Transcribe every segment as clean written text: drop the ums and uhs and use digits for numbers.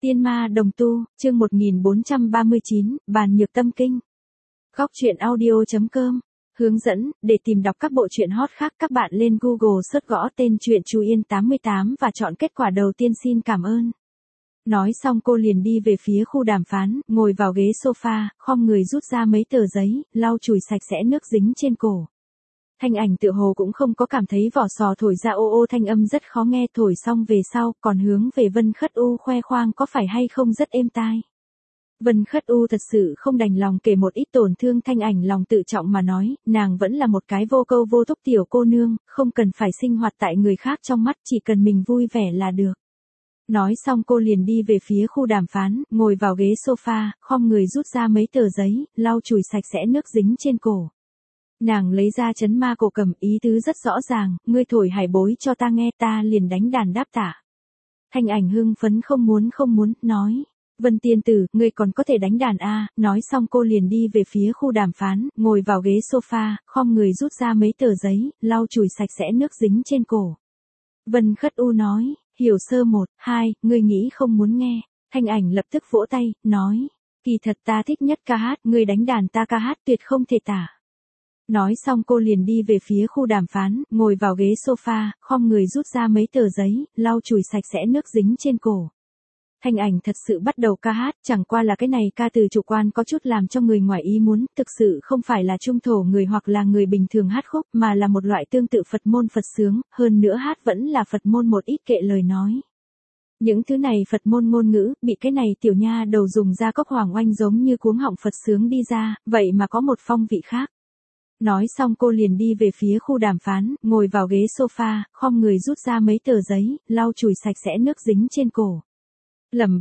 Tiên ma đồng tu, chương 1439, bàn nhược tâm kinh. Góc truyện audio.com. Hướng dẫn, để tìm đọc các bộ truyện hot khác các bạn lên Google search gõ tên truyện Chú Yên 88 và chọn kết quả đầu tiên xin cảm ơn. Nói xong cô liền đi về phía khu đàm phán, ngồi vào ghế sofa, khom người rút ra mấy tờ giấy, lau chùi sạch sẽ nước dính trên cổ. Thanh ảnh tựa hồ cũng không có cảm thấy vỏ sò thổi ra ô ô thanh âm rất khó nghe, thổi xong về sau còn hướng về Vân Khất U khoe khoang có phải hay không rất êm tai. Vân Khất U thật sự không đành lòng kể một ít tổn thương Thanh ảnh lòng tự trọng mà nói, nàng vẫn là một cái vô câu vô thúc tiểu cô nương, không cần phải sinh hoạt tại người khác trong mắt, chỉ cần mình vui vẻ là được. Nói xong cô liền đi về phía khu đàm phán, ngồi vào ghế sofa, khom người rút ra mấy tờ giấy, lau chùi sạch sẽ nước dính trên cổ. Nàng lấy ra chấn ma cổ cầm, ý tứ rất rõ ràng, ngươi thổi hải bối cho ta nghe, ta liền đánh đàn đáp tạ. Thanh ảnh hưng phấn không muốn, nói. Vân tiên tử, ngươi còn có thể đánh đàn a? Nói xong cô liền đi về phía khu đàm phán, ngồi vào ghế sofa, khom người rút ra mấy tờ giấy, lau chùi sạch sẽ nước dính trên cổ. Vân Khất U nói, hiểu sơ 1, 2, ngươi nghĩ không muốn nghe. Thanh ảnh lập tức vỗ tay, nói, kỳ thật ta thích nhất ca hát, ngươi đánh đàn ta ca hát tuyệt không thể tả. Nói xong cô liền đi về phía khu đàm phán, ngồi vào ghế sofa, khom người rút ra mấy tờ giấy, lau chùi sạch sẽ nước dính trên cổ. Thanh ảnh thật sự bắt đầu ca hát, chẳng qua là cái này ca từ chủ quan có chút làm cho người ngoài ý muốn, thực sự không phải là trung thổ người hoặc là người bình thường hát khúc mà là một loại tương tự Phật môn Phật sướng, hơn nữa hát vẫn là Phật môn một ít kệ lời nói. Những thứ này Phật môn ngôn ngữ, bị cái này tiểu nha đầu dùng ra cốc hoàng oanh giống như cuống họng Phật sướng đi ra, vậy mà có một phong vị khác. Nói xong cô liền đi về phía khu đàm phán, ngồi vào ghế sofa, khom người rút ra mấy tờ giấy, lau chùi sạch sẽ nước dính trên cổ. Lẩm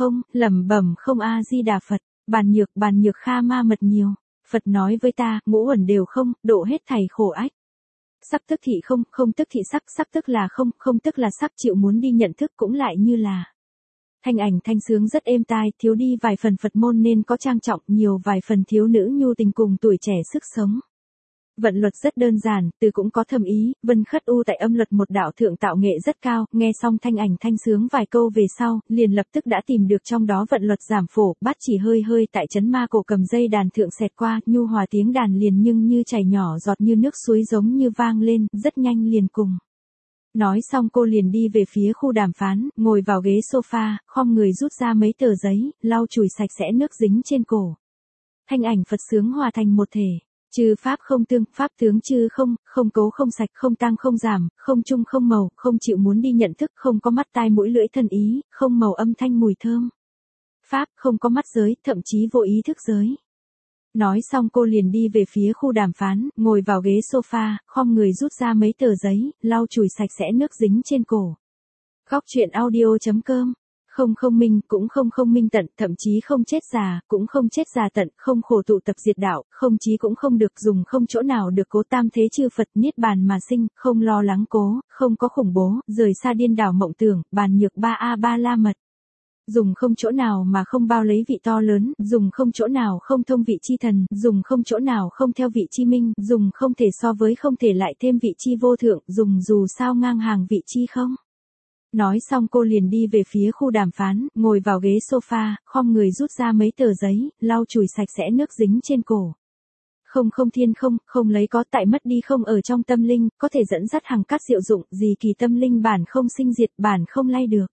bẩm không A Di Đà Phật, bàn nhược kha ma mật nhiều. Phật nói với ta, ngũ uẩn đều không, độ hết thảy khổ ách. Sắc tức thị không, không tức thị sắc, sắc tức là không, không tức là sắc, chịu muốn đi nhận thức cũng lại như là. Thanh ảnh thanh sướng rất êm tai, thiếu đi vài phần Phật môn nên có trang trọng, nhiều vài phần thiếu nữ nhu tình cùng tuổi trẻ sức sống. Vận luật rất đơn giản, từ cũng có thâm ý, Vân Khất U tại âm luật một đạo thượng tạo nghệ rất cao, nghe xong thanh ảnh thanh sướng vài câu về sau, liền lập tức đã tìm được trong đó vận luật giảm phổ, bát chỉ hơi tại chấn ma cổ cầm dây đàn thượng xẹt qua, nhu hòa tiếng đàn liền nhưng như chảy nhỏ giọt như nước suối giống như vang lên, rất nhanh liền cùng. Nói xong cô liền đi về phía khu đàm phán, ngồi vào ghế sofa, khom người rút ra mấy tờ giấy, lau chùi sạch sẽ nước dính trên cổ. Thanh ảnh Phật sướng hòa thành một thể. Chư pháp không tương, pháp tướng chư không, không cấu không sạch, không tăng không giảm, không chung không màu, không chịu muốn đi nhận thức, không có mắt tai mũi lưỡi thân ý, không màu âm thanh mùi thơm. Pháp không có mắt giới, thậm chí vô ý thức giới. Nói xong cô liền đi về phía khu đàm phán, ngồi vào ghế sofa, khom người rút ra mấy tờ giấy, lau chùi sạch sẽ nước dính trên cổ. Góc truyện audio.com. Không minh, cũng không minh tận, thậm chí không chết già, cũng không chết già tận, không khổ tụ tập diệt đạo, không chí cũng không được dùng, không chỗ nào được cố tam thế chư Phật niết bàn mà sinh, không lo lắng cố, không có khủng bố, rời xa điên đảo mộng tưởng, bàn nhược ba la mật. Dùng không chỗ nào mà không bao lấy vị to lớn, dùng không chỗ nào không thông vị chi thần, dùng không chỗ nào không theo vị chi minh, dùng không thể so với không thể lại thêm vị chi vô thượng, dùng dù sao ngang hàng vị chi không. Nói xong cô liền đi về phía khu đàm phán, ngồi vào ghế sofa, khom người rút ra mấy tờ giấy, lau chùi sạch sẽ nước dính trên cổ. Không thiên không lấy có tại mất đi không ở trong tâm linh, có thể dẫn dắt hằng các diệu dụng, gì kỳ tâm linh bản không sinh diệt, bản không lay được.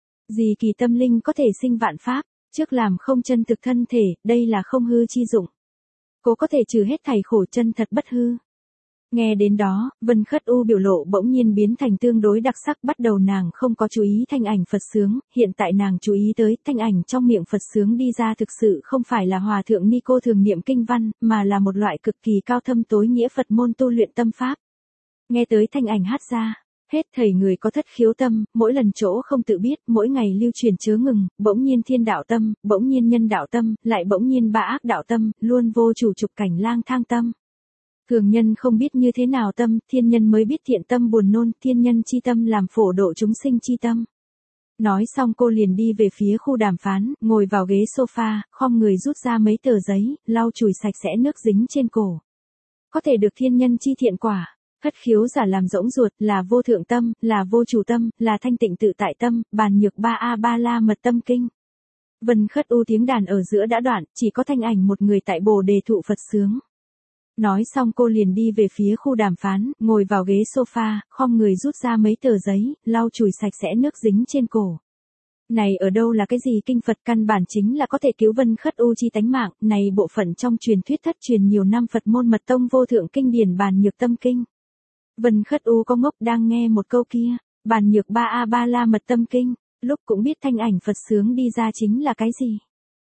Gì kỳ tâm linh có thể sinh vạn pháp, trước làm không chân thực thân thể, đây là không hư chi dụng. Cố có thể trừ hết thảy khổ chân thật bất hư. Nghe đến đó, Vân Khất U biểu lộ bỗng nhiên biến thành tương đối đặc sắc, bắt đầu nàng không có chú ý thanh ảnh Phật sướng, hiện tại nàng chú ý tới thanh ảnh trong miệng Phật sướng đi ra thực sự không phải là hòa thượng ni cô thường niệm kinh văn, mà là một loại cực kỳ cao thâm tối nghĩa Phật môn tu luyện tâm pháp. Nghe tới thanh ảnh hát ra, hết thảy người có thất khiếu tâm, mỗi lần chỗ không tự biết, mỗi ngày lưu truyền chớ ngừng, bỗng nhiên thiên đạo tâm, bỗng nhiên nhân đạo tâm, lại bỗng nhiên ba ác đạo tâm, luôn vô chủ trục cảnh lang thang tâm. Thường nhân không biết như thế nào tâm, thiên nhân mới biết thiện tâm buồn nôn, thiên nhân chi tâm làm phổ độ chúng sinh chi tâm. Nói xong cô liền đi về phía khu đàm phán, ngồi vào ghế sofa, khom người rút ra mấy tờ giấy, lau chùi sạch sẽ nước dính trên cổ. Có thể được thiên nhân chi thiện quả, thất khiếu giả làm rỗng ruột, là vô thượng tâm, là vô chủ tâm, là thanh tịnh tự tại tâm, bàn nhược ba la mật tâm kinh. Vân Khất U tiếng đàn ở giữa đã đoạn, chỉ có thanh ảnh một người tại Bồ Đề thụ Phật sướng. Nói xong cô liền đi về phía khu đàm phán, ngồi vào ghế sofa, khom người rút ra mấy tờ giấy, lau chùi sạch sẽ nước dính trên cổ. Này ở đâu là cái gì kinh Phật, căn bản chính là có thể cứu Vân Khất U chi tánh mạng, này bộ phận trong truyền thuyết thất truyền nhiều năm Phật môn mật tông vô thượng kinh điển Bàn Nhược Tâm Kinh. Vân Khất U có ngốc đang nghe một câu kia, Bàn Nhược Ba A Ba La Mật Tâm Kinh, lúc cũng biết thanh ảnh Phật sướng đi ra chính là cái gì.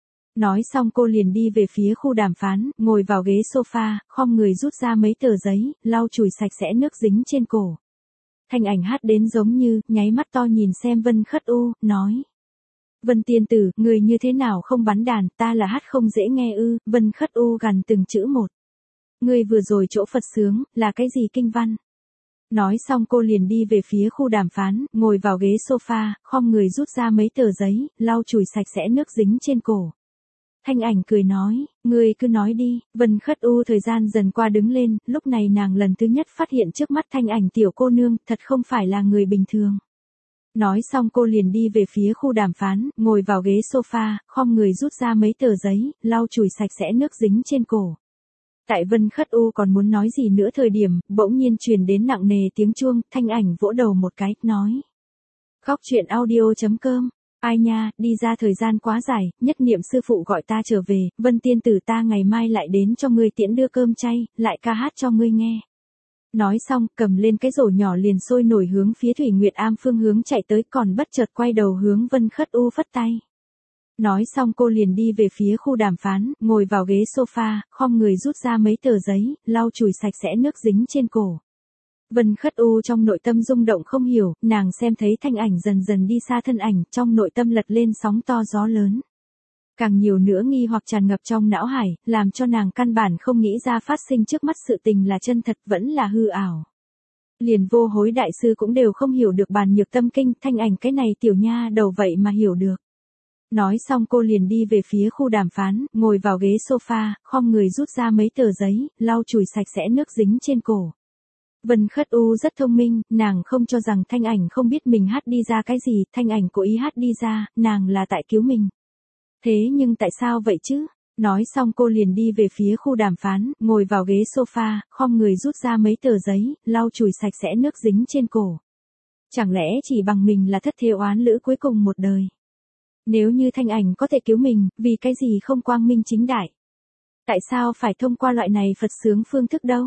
Nói xong cô liền đi về phía khu đàm phán, ngồi vào ghế sofa, khom người rút ra mấy tờ giấy, lau chùi sạch sẽ nước dính trên cổ. Thanh ảnh hát đến giống như, nháy mắt to nhìn xem Vân Khất U, nói. Vân tiên tử, người như thế nào không bắn đàn, ta là hát không dễ nghe ư, Vân Khất U gằn từng chữ một. Người vừa rồi chỗ Phật sướng, là cái gì kinh văn? Nói xong cô liền đi về phía khu đàm phán, ngồi vào ghế sofa, khom người rút ra mấy tờ giấy, lau chùi sạch sẽ nước dính trên cổ. Thanh ảnh cười nói, ngươi cứ nói đi, Vân Khất U thời gian dần qua đứng lên, lúc này nàng lần thứ nhất phát hiện trước mắt thanh ảnh tiểu cô nương, thật không phải là người bình thường. Nói xong cô liền đi về phía khu đàm phán, ngồi vào ghế sofa, khom người rút ra mấy tờ giấy, lau chùi sạch sẽ nước dính trên cổ. Tại Vân Khất U còn muốn nói gì nữa thời điểm, bỗng nhiên truyền đến nặng nề tiếng chuông, thanh ảnh vỗ đầu một cái, nói. Khóc chuyện audio.com. Ai nha, đi ra thời gian quá dài, nhất niệm sư phụ gọi ta trở về, Vân tiên tử ta ngày mai lại đến cho ngươi tiễn đưa cơm chay, lại ca hát cho ngươi nghe. Nói xong, cầm lên cái rổ nhỏ liền sôi nổi hướng phía Thủy Nguyệt Am phương hướng chạy tới, còn bất chợt quay đầu hướng Vân Khất U phất tay. Nói xong cô liền đi về phía khu đàm phán, ngồi vào ghế sofa, khom người rút ra mấy tờ giấy, lau chùi sạch sẽ nước dính trên cổ. Vân Khất U trong nội tâm rung động không hiểu, nàng xem thấy thanh ảnh dần dần đi xa thân ảnh, trong nội tâm lật lên sóng to gió lớn. Càng nhiều nữa nghi hoặc tràn ngập trong não hải, làm cho nàng căn bản không nghĩ ra phát sinh trước mắt sự tình là chân thật vẫn là hư ảo. Liền Vô Hối đại sư cũng đều không hiểu được Bàn Nhược Tâm Kinh, thanh ảnh cái này tiểu nha đầu vậy mà hiểu được. Nói xong cô liền đi về phía khu đàm phán, ngồi vào ghế sofa, khom người rút ra mấy tờ giấy, lau chùi sạch sẽ nước dính trên cổ. Vân Khất U rất thông minh, nàng không cho rằng thanh ảnh không biết mình hát đi ra cái gì, thanh ảnh cố ý hát đi ra, nàng là tại cứu mình. Thế nhưng tại sao vậy chứ? Nói xong cô liền đi về phía khu đàm phán, ngồi vào ghế sofa, khom người rút ra mấy tờ giấy, lau chùi sạch sẽ nước dính trên cổ. Chẳng lẽ chỉ bằng mình là thất thế oán lữ cuối cùng một đời? Nếu như thanh ảnh có thể cứu mình, vì cái gì không quang minh chính đại? Tại sao phải thông qua loại này Phật sướng phương thức đâu?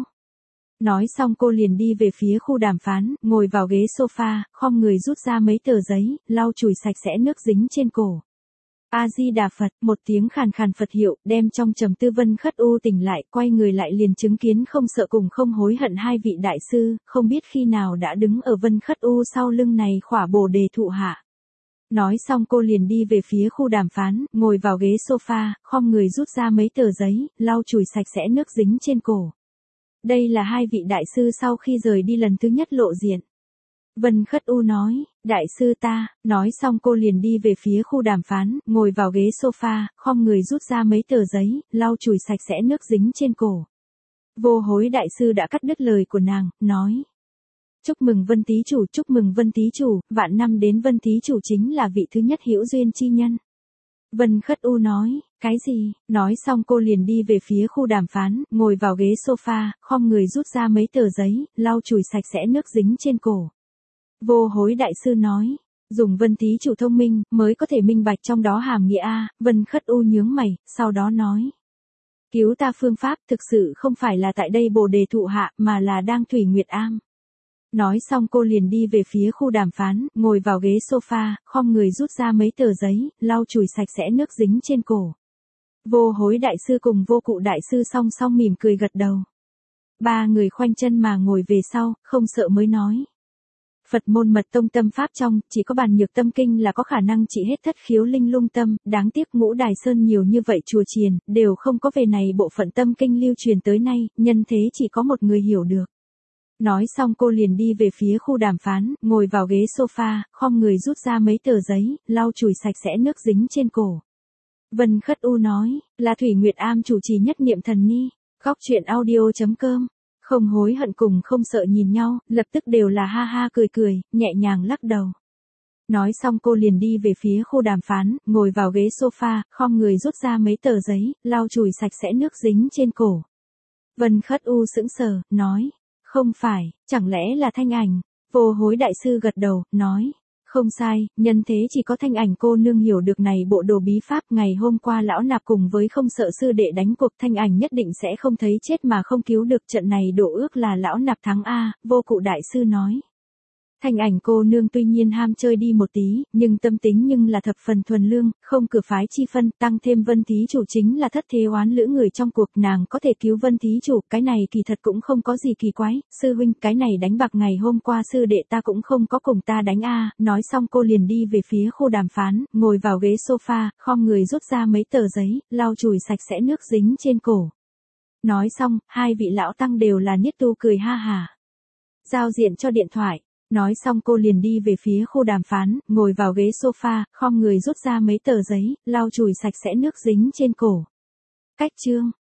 Nói xong cô liền đi về phía khu đàm phán, ngồi vào ghế sofa, khom người rút ra mấy tờ giấy, lau chùi sạch sẽ nước dính trên cổ. A-di-đà Phật, một tiếng khàn khàn Phật hiệu, đem trong trầm tư Vân Khất U tỉnh lại, quay người lại liền chứng kiến không sợ cùng không hối hận hai vị đại sư, không biết khi nào đã đứng ở Vân Khất U sau lưng này khỏa Bồ Đề thụ hạ. Nói xong cô liền đi về phía khu đàm phán, ngồi vào ghế sofa, khom người rút ra mấy tờ giấy, lau chùi sạch sẽ nước dính trên cổ. Đây là hai vị đại sư sau khi rời đi lần thứ nhất lộ diện. Vân Khất U nói, đại sư ta, nói xong cô liền đi về phía khu đàm phán, ngồi vào ghế sofa, khom người rút ra mấy tờ giấy, lau chùi sạch sẽ nước dính trên cổ. Vô Hối đại sư đã cắt đứt lời của nàng, nói. Chúc mừng Vân Thí Chủ, chúc mừng Vân Thí Chủ, vạn năm đến Vân Thí Chủ chính là vị thứ nhất hữu duyên chi nhân. Vân Khất U nói, cái gì? Nói xong cô liền đi về phía khu đàm phán, ngồi vào ghế sofa, khom người rút ra mấy tờ giấy, lau chùi sạch sẽ nước dính trên cổ. Vô Hối đại sư nói, dùng Vân Thí Chủ thông minh, mới có thể minh bạch trong đó hàm nghĩa a. Vân Khất U nhướng mày, sau đó nói. Cứu ta phương pháp thực sự không phải là tại đây Bồ Đề thụ hạ, mà là đang Thủy Nguyệt Am. Nói xong cô liền đi về phía khu đàm phán, ngồi vào ghế sofa, khom người rút ra mấy tờ giấy, lau chùi sạch sẽ nước dính trên cổ. Vô Hối đại sư cùng Vô Cụ đại sư song song mỉm cười gật đầu. Ba người khoanh chân mà ngồi về sau, không sợ mới nói. Phật môn mật tông tâm pháp trong, chỉ có Bàn Nhược Tâm Kinh là có khả năng trị hết thất khiếu linh lung tâm, đáng tiếc Ngũ Đài Sơn nhiều như vậy chùa chiền, đều không có về này bộ phận tâm kinh lưu truyền tới nay, nhân thế chỉ có một người hiểu được. Nói xong cô liền đi về phía khu đàm phán, ngồi vào ghế sofa, khom người rút ra mấy tờ giấy, lau chùi sạch sẽ nước dính trên cổ. Vân Khất U nói, là Thủy Nguyệt Am chủ trì nhất niệm thần ni. Khóc chuyện audio.com. Không hối hận cùng không sợ nhìn nhau, lập tức đều là ha ha cười cười, nhẹ nhàng lắc đầu. Nói xong cô liền đi về phía khu đàm phán, ngồi vào ghế sofa, khom người rút ra mấy tờ giấy, lau chùi sạch sẽ nước dính trên cổ. Vân Khất U sững sờ, nói. Không phải, chẳng lẽ là Thanh Ảnh? Vô Hối đại sư gật đầu, nói. Không sai, nhân thế chỉ có Thanh Ảnh cô nương hiểu được này bộ đồ bí pháp. Ngày hôm qua lão nạp cùng với không sợ sư đệ đánh cuộc, Thanh Ảnh nhất định sẽ không thấy chết mà không cứu được, trận này đổ ước là lão nạp thắng a. Vô Cụ đại sư nói. Thanh Ảnh cô nương tuy nhiên ham chơi đi một tí, nhưng tâm tính nhưng là thập phần thuần lương, không cửa phái chi phân, tăng thêm Vân thí chủ chính là thất thế oán lữ người trong cuộc, nàng có thể cứu Vân thí chủ, cái này kỳ thật cũng không có gì kỳ quái. Sư huynh, cái này đánh bạc ngày hôm qua sư đệ ta cũng không có cùng ta đánh a. Nói xong cô liền đi về phía khu đàm phán, ngồi vào ghế sofa, khom người rút ra mấy tờ giấy, lau chùi sạch sẽ nước dính trên cổ. Nói xong, hai vị lão tăng đều là niết tu cười ha hả. Giao diện cho điện thoại. Nói xong cô liền đi về phía khu đàm phán, ngồi vào ghế sofa, khom người rút ra mấy tờ giấy, lau chùi sạch sẽ nước dính trên cổ. Cách chương